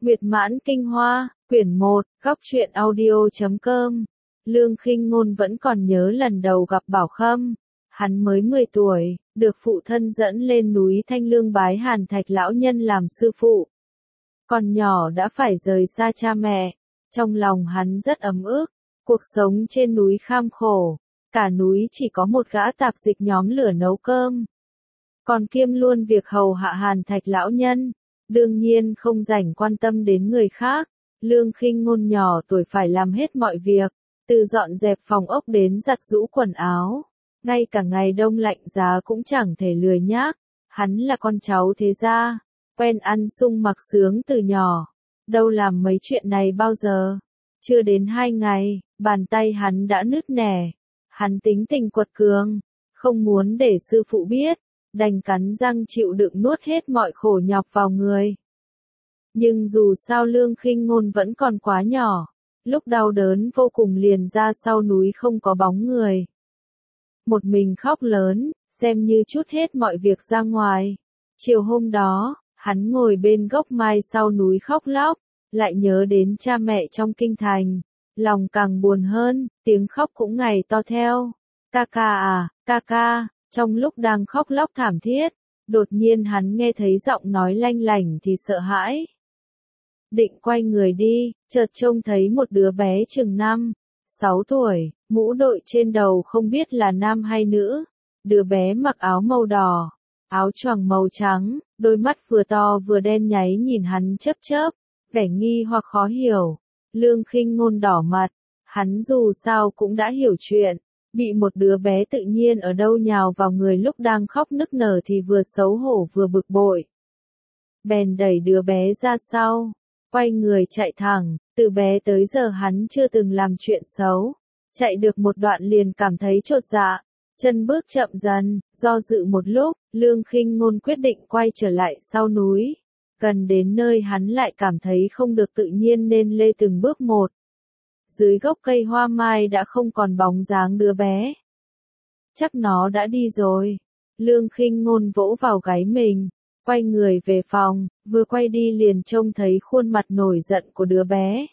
Nguyệt Mãn Kinh Hoa, quyển 1, góc truyện audio.com. Lương Khinh Ngôn vẫn còn nhớ lần đầu gặp Bảo Khâm. Hắn mới 10 tuổi, được phụ thân dẫn lên núi Thanh Lương bái Hàn Thạch lão nhân làm sư phụ. Còn nhỏ đã phải rời xa cha mẹ, trong lòng hắn rất ấm ức, cuộc sống trên núi kham khổ, cả núi chỉ có một gã tạp dịch nhóm lửa nấu cơm. Còn kiêm luôn việc hầu hạ Hàn Thạch lão nhân, đương nhiên không rảnh quan tâm đến người khác. Lương Khinh Ngôn nhỏ tuổi phải làm hết mọi việc, từ dọn dẹp phòng ốc đến giặt giũ quần áo. Ngay cả ngày đông lạnh giá cũng chẳng thể lười nhác. Hắn là con cháu thế gia, quen ăn sung mặc sướng từ nhỏ, đâu làm mấy chuyện này bao giờ. Chưa đến 2 ngày, bàn tay hắn đã nứt nẻ. Hắn tính tình quật cường, không muốn để sư phụ biết, đành cắn răng chịu đựng nuốt hết mọi khổ nhọc vào người. Nhưng dù sao Lương Khinh Ngôn vẫn còn quá nhỏ, lúc đau đớn vô cùng liền ra sau núi không có bóng người. Một mình khóc lớn, xem như trút hết mọi việc ra ngoài. Chiều hôm đó, hắn ngồi bên gốc mai sau núi khóc lóc, lại nhớ đến cha mẹ trong kinh thành. Lòng càng buồn hơn, tiếng khóc cũng ngày to theo. Ca ca à, ca ca. Trong lúc đang khóc lóc thảm thiết, đột nhiên hắn nghe thấy giọng nói lanh lảnh thì sợ hãi. Định quay người đi, chợt trông thấy một đứa bé chừng 5, 6 tuổi, mũ đội trên đầu không biết là nam hay nữ. Đứa bé mặc áo màu đỏ, áo choàng màu trắng, đôi mắt vừa to vừa đen nháy nhìn hắn chớp chớp, vẻ nghi hoặc khó hiểu. Lương Khinh Ngôn đỏ mặt, hắn dù sao cũng đã hiểu chuyện. Bị một đứa bé tự nhiên ở đâu nhào vào người lúc đang khóc nức nở thì vừa xấu hổ vừa bực bội. Bèn đẩy đứa bé ra sau, quay người chạy thẳng. Từ bé tới giờ hắn chưa từng làm chuyện xấu, chạy được một đoạn liền cảm thấy chột dạ, chân bước chậm dần. Do dự một lúc, Lương Khinh Ngôn quyết định quay trở lại sau núi. Gần đến nơi hắn lại cảm thấy không được tự nhiên nên lê từng bước một. Dưới gốc cây hoa mai đã không còn bóng dáng đứa bé. Chắc nó đã đi rồi. Lương Khinh Ngôn vỗ vào gáy mình, quay người về phòng, vừa quay đi liền trông thấy khuôn mặt nổi giận của đứa bé.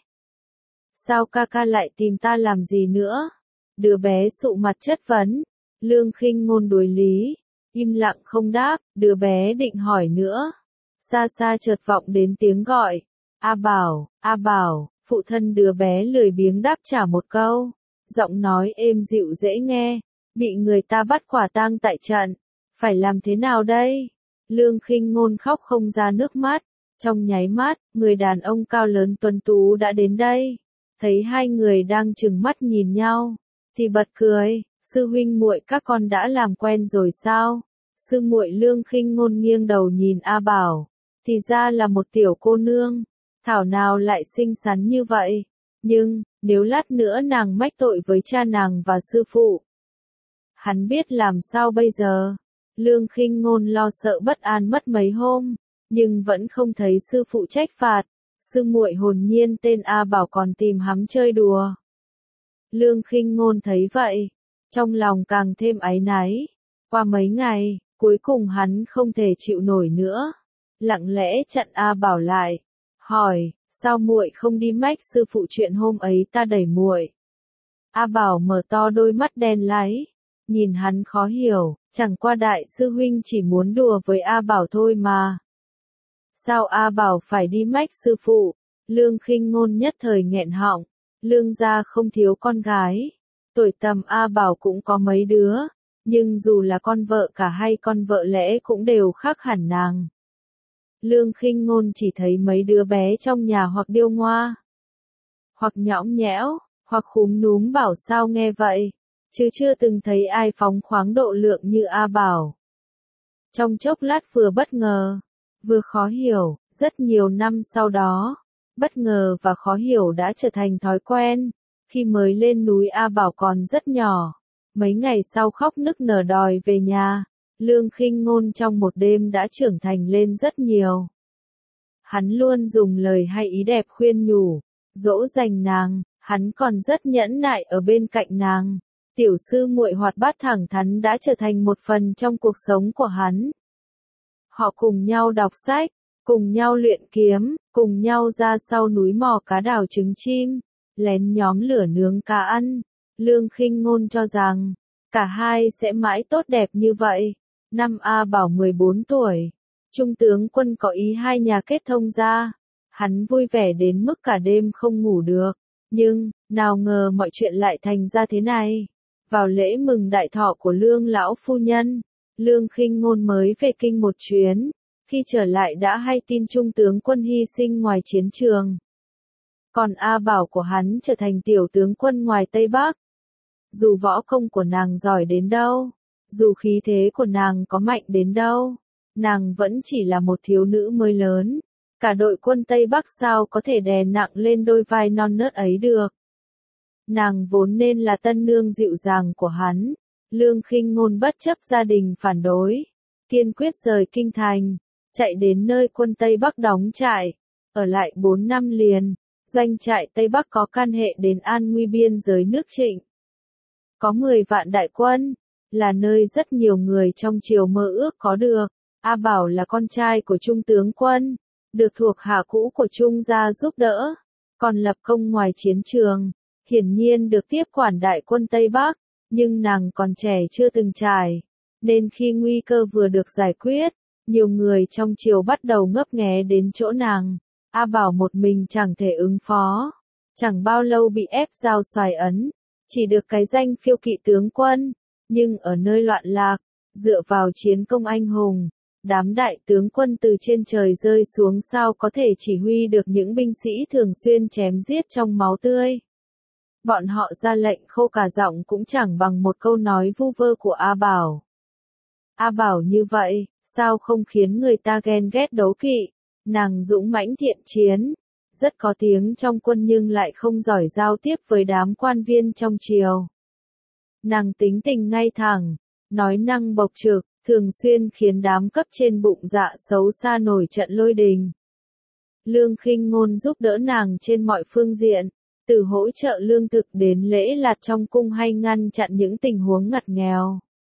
Sao ca ca lại tìm ta làm gì nữa? Đứa bé sụ mặt chất vấn. Lương Khinh Ngôn đối lý, im lặng không đáp. Đứa bé định hỏi nữa. Xa xa chợt vọng đến tiếng gọi. A Bảo, A Bảo. Phụ thân đứa bé lười biếng đáp trả một câu, giọng nói êm dịu dễ nghe. Bị người ta bắt quả tang tại trận, phải làm thế nào đây? Lương Khinh Ngôn khóc không ra nước mắt. Trong nháy mắt, người đàn ông cao lớn tuấn tú đã đến đây. Thấy hai người đang trừng mắt nhìn nhau, thì bật cười. Sư huynh muội các con đã làm quen rồi sao? Sư muội Lương Khinh Ngôn nghiêng đầu nhìn A Bảo, thì ra là một tiểu cô nương. Thảo nào lại xinh xắn như vậy, nhưng, nếu lát nữa nàng mách tội với cha nàng và sư phụ, hắn biết làm sao bây giờ. Lương Khinh Ngôn lo sợ bất an mất mấy hôm, nhưng vẫn không thấy sư phụ trách phạt. Sư muội hồn nhiên tên A Bảo còn tìm hắn chơi đùa. Lương Khinh Ngôn thấy vậy, trong lòng càng thêm áy náy. Qua mấy ngày, cuối cùng hắn không thể chịu nổi nữa, lặng lẽ chặn A Bảo lại. Hỏi, sao muội không đi mách sư phụ chuyện hôm ấy ta đẩy muội? A Bảo mở to đôi mắt đen láy, nhìn hắn khó hiểu, chẳng qua đại sư huynh chỉ muốn đùa với A Bảo thôi mà. Sao A Bảo phải đi mách sư phụ? Lương Khinh Ngôn nhất thời nghẹn họng. Lương gia không thiếu con gái, tuổi tầm A Bảo cũng có mấy đứa, nhưng dù là con vợ cả hay con vợ lẽ cũng đều khác hẳn nàng. Lương Khinh Ngôn chỉ thấy mấy đứa bé trong nhà hoặc điêu ngoa, hoặc nhõng nhẽo, hoặc khúm núm bảo sao nghe vậy, chứ chưa từng thấy ai phóng khoáng độ lượng như A Bảo. Trong chốc lát vừa bất ngờ, vừa khó hiểu. Rất nhiều năm sau đó, bất ngờ và khó hiểu đã trở thành thói quen. Khi mới lên núi A Bảo còn rất nhỏ, mấy ngày sau khóc nức nở đòi về nhà. Lương Khinh Ngôn trong một đêm đã trưởng thành lên rất nhiều. Hắn luôn dùng lời hay ý đẹp khuyên nhủ, dỗ dành nàng. Hắn còn rất nhẫn nại ở bên cạnh nàng. Tiểu sư muội hoạt bát thẳng thắn đã trở thành một phần trong cuộc sống của hắn. Họ cùng nhau đọc sách, cùng nhau luyện kiếm, cùng nhau ra sau núi mò cá đào trứng chim, lén nhóm lửa nướng cá ăn. Lương Khinh Ngôn cho rằng, cả hai sẽ mãi tốt đẹp như vậy. Năm A Bảo 14 tuổi, Trung tướng Quân có ý hai nhà kết thông ra. Hắn vui vẻ đến mức cả đêm không ngủ được. Nhưng, nào ngờ mọi chuyện lại thành ra thế này. Vào lễ mừng đại thọ của Lương lão phu nhân, Lương Khinh Ngôn mới về kinh một chuyến. Khi trở lại đã hay tin Trung tướng Quân hy sinh ngoài chiến trường. Còn A Bảo của hắn trở thành tiểu tướng quân ngoài Tây Bắc. Dù võ công của nàng giỏi đến đâu, dù khí thế của nàng có mạnh đến đâu, nàng vẫn chỉ là một thiếu nữ mới lớn. Cả đội quân Tây Bắc sao có thể đè nặng lên đôi vai non nớt ấy được. Nàng vốn nên là tân nương dịu dàng của hắn. Lương Khinh Ngôn bất chấp gia đình phản đối, kiên quyết rời kinh thành, chạy đến nơi quân Tây Bắc đóng trại, ở lại 4 năm liền. Doanh trại Tây Bắc có can hệ đến an nguy biên giới nước Trịnh. Có 10 vạn đại quân, là nơi rất nhiều người trong triều mơ ước có được. A Bảo là con trai của Trung tướng Quân, được thuộc hạ cũ của Trung gia giúp đỡ, còn lập công ngoài chiến trường, hiển nhiên được tiếp quản đại quân Tây Bắc, nhưng nàng còn trẻ chưa từng trải, nên khi nguy cơ vừa được giải quyết, nhiều người trong triều bắt đầu ngấp nghé đến chỗ nàng. A Bảo một mình chẳng thể ứng phó, chẳng bao lâu bị ép giao xoài ấn, chỉ được cái danh phiêu kỵ tướng quân, nhưng ở nơi loạn lạc, dựa vào chiến công anh hùng, đám đại tướng quân từ trên trời rơi xuống sao có thể chỉ huy được những binh sĩ thường xuyên chém giết trong máu tươi. Bọn họ ra lệnh khô cả giọng cũng chẳng bằng một câu nói vu vơ của A Bảo. A Bảo như vậy, sao không khiến người ta ghen ghét đố kỵ? Nàng dũng mãnh thiện chiến, rất có tiếng trong quân nhưng lại không giỏi giao tiếp với đám quan viên trong triều. Nàng tính tình ngay thẳng, nói năng bộc trực, thường xuyên khiến đám cấp trên bụng dạ xấu xa nổi trận lôi đình. Lương Khinh Ngôn giúp đỡ nàng trên mọi phương diện, từ hỗ trợ lương thực đến lễ lạt trong cung hay ngăn chặn những tình huống ngặt nghèo.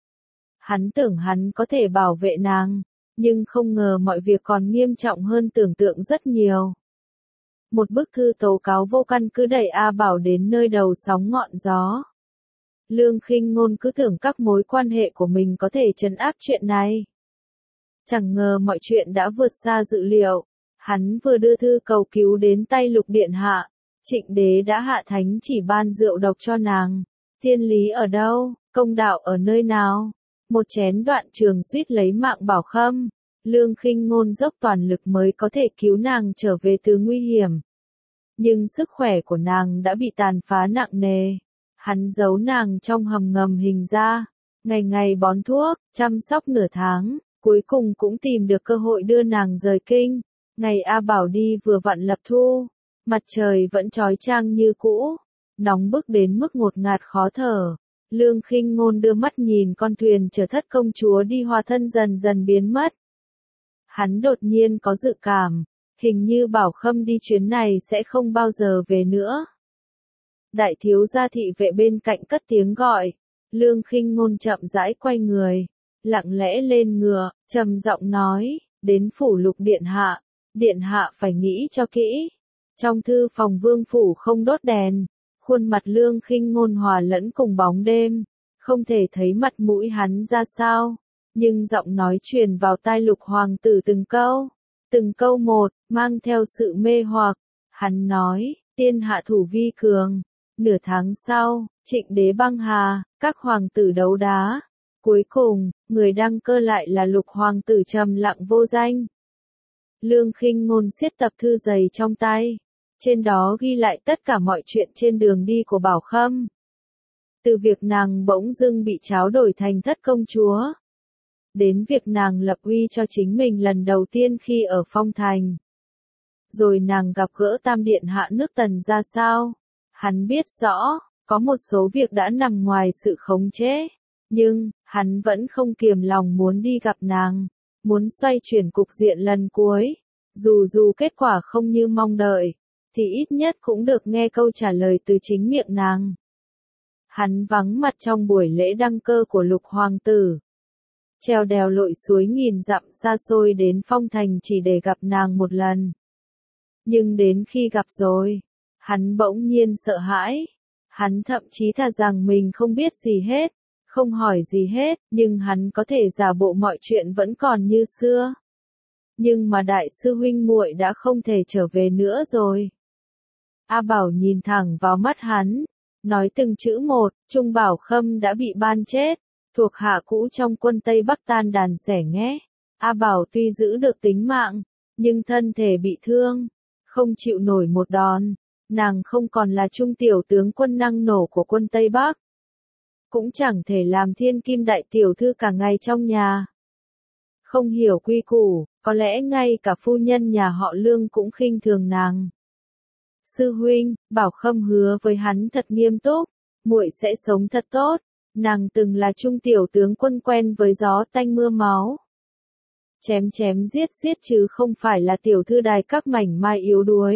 Hắn tưởng hắn có thể bảo vệ nàng, nhưng không ngờ mọi việc còn nghiêm trọng hơn tưởng tượng rất nhiều. Một bức thư tố cáo vô căn cứ đẩy A Bảo đến nơi đầu sóng ngọn gió. Lương Khinh Ngôn cứ tưởng các mối quan hệ của mình có thể trấn áp chuyện này. Chẳng ngờ mọi chuyện đã vượt xa dự liệu. Hắn vừa đưa thư cầu cứu đến tay Lục Điện Hạ, Trịnh Đế đã hạ thánh chỉ ban rượu độc cho nàng. Thiên lý ở đâu, công đạo ở nơi nào? Một chén đoạn trường suýt lấy mạng Bảo Khâm. Lương Khinh Ngôn dốc toàn lực mới có thể cứu nàng trở về từ nguy hiểm. Nhưng sức khỏe của nàng đã bị tàn phá nặng nề. Hắn giấu nàng trong hầm ngầm hình ra, ngày ngày bón thuốc, chăm sóc nửa tháng, cuối cùng cũng tìm được cơ hội đưa nàng rời kinh. Ngày A Bảo đi vừa vặn lập thu, mặt trời vẫn chói chang như cũ, nóng bức đến mức ngột ngạt khó thở. Lương Khinh Ngôn đưa mắt nhìn con thuyền chở thất công chúa đi Hoa Thân dần dần biến mất. Hắn đột nhiên có dự cảm, hình như Bảo Khâm đi chuyến này sẽ không bao giờ về nữa. Đại thiếu gia thị vệ bên cạnh cất tiếng gọi, Lương Khinh Ngôn chậm rãi quay người, lặng lẽ lên ngựa, trầm giọng nói, đến phủ Lục Điện hạ phải nghĩ cho kỹ. Trong thư phòng vương phủ không đốt đèn, khuôn mặt Lương Khinh Ngôn hòa lẫn cùng bóng đêm, không thể thấy mặt mũi hắn ra sao, nhưng giọng nói truyền vào tai Lục hoàng tử từng câu một, mang theo sự mê hoặc. Hắn nói, tiên hạ thủ vi cường. Nửa tháng sau, Trịnh Đế băng hà, các hoàng tử đấu đá. Cuối cùng, người đăng cơ lại là Lục hoàng tử trầm lặng vô danh. Lương Khinh Ngôn siết tập thư dày trong tay. Trên đó ghi lại tất cả mọi chuyện trên đường đi của Bảo Khâm. Từ việc nàng bỗng dưng bị tráo đổi thành thất công chúa, đến việc nàng lập uy cho chính mình lần đầu tiên khi ở Phong Thành. Rồi nàng gặp gỡ Tam Điện Hạ nước Tần ra sao. Hắn biết rõ, có một số việc đã nằm ngoài sự khống chế, nhưng, hắn vẫn không kiềm lòng muốn đi gặp nàng, muốn xoay chuyển cục diện lần cuối. Dù kết quả không như mong đợi, thì ít nhất cũng được nghe câu trả lời từ chính miệng nàng. Hắn vắng mặt trong buổi lễ đăng cơ của Lục hoàng tử. trèo đèo lội suối nghìn dặm xa xôi đến Phong Thành chỉ để gặp nàng một lần. Nhưng đến khi gặp rồi, hắn bỗng nhiên sợ hãi. Hắn thậm chí thà rằng mình không biết gì hết, không hỏi gì hết, nhưng hắn có thể giả bộ mọi chuyện vẫn còn như xưa. Nhưng mà đại sư huynh muội đã không thể trở về nữa rồi. A Bảo nhìn thẳng vào mắt hắn, nói từng chữ một, Trung Bảo Khâm đã bị ban chết, thuộc hạ cũ trong quân Tây Bắc tan đàn xẻ nghé. A Bảo tuy giữ được tính mạng, nhưng thân thể bị thương, không chịu nổi một đòn. Nàng không còn là trung tiểu tướng quân năng nổ của quân Tây Bắc. Cũng chẳng thể làm thiên kim đại tiểu thư cả ngày trong nhà. Không hiểu quy củ, có lẽ ngay cả phu nhân nhà họ Lương cũng khinh thường nàng. Sư huynh, Bảo Khâm hứa với hắn thật nghiêm túc, muội sẽ sống thật tốt. Nàng từng là trung tiểu tướng quân quen với gió tanh mưa máu. Chém chém giết giết chứ không phải là tiểu thư đài các mảnh mai yếu đuối.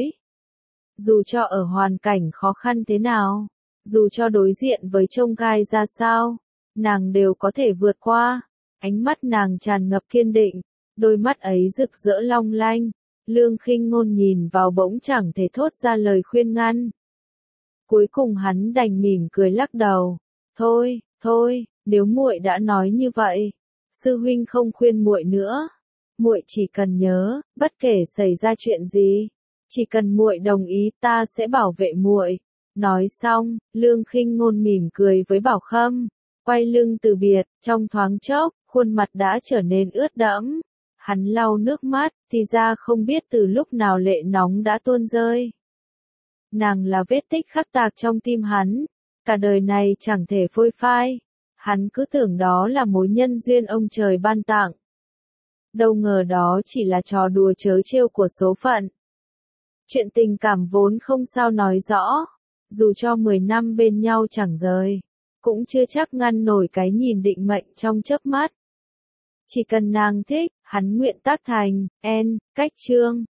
Dù cho ở hoàn cảnh khó khăn thế nào, dù cho đối diện với chông gai ra sao, nàng đều có thể vượt qua. Ánh mắt nàng tràn ngập kiên định, đôi mắt ấy rực rỡ long lanh. Lương Khinh Ngôn nhìn vào bỗng chẳng thể thốt ra lời khuyên ngăn. Cuối cùng hắn đành mỉm cười lắc đầu. Thôi, nếu muội đã nói như vậy, sư huynh không khuyên muội nữa. Muội chỉ cần nhớ, bất kể xảy ra chuyện gì, chỉ cần muội đồng ý ta sẽ bảo vệ muội. Nói xong, Lương Khinh Ngôn mỉm cười với Bảo Khâm, quay lưng từ biệt, trong thoáng chốc, khuôn mặt đã trở nên ướt đẫm. Hắn lau nước mắt, thì ra không biết từ lúc nào lệ nóng đã tuôn rơi. Nàng là vết tích khắc tạc trong tim hắn, cả đời này chẳng thể phôi phai. Hắn cứ tưởng đó là mối nhân duyên ông trời ban tặng. Đâu ngờ đó chỉ là trò đùa trớ trêu của số phận. Chuyện tình cảm vốn không sao nói rõ, dù cho 10 năm bên nhau chẳng rời, cũng chưa chắc ngăn nổi cái nhìn định mệnh trong chớp mắt. Chỉ cần nàng thích, hắn nguyện tác thành. Cách chương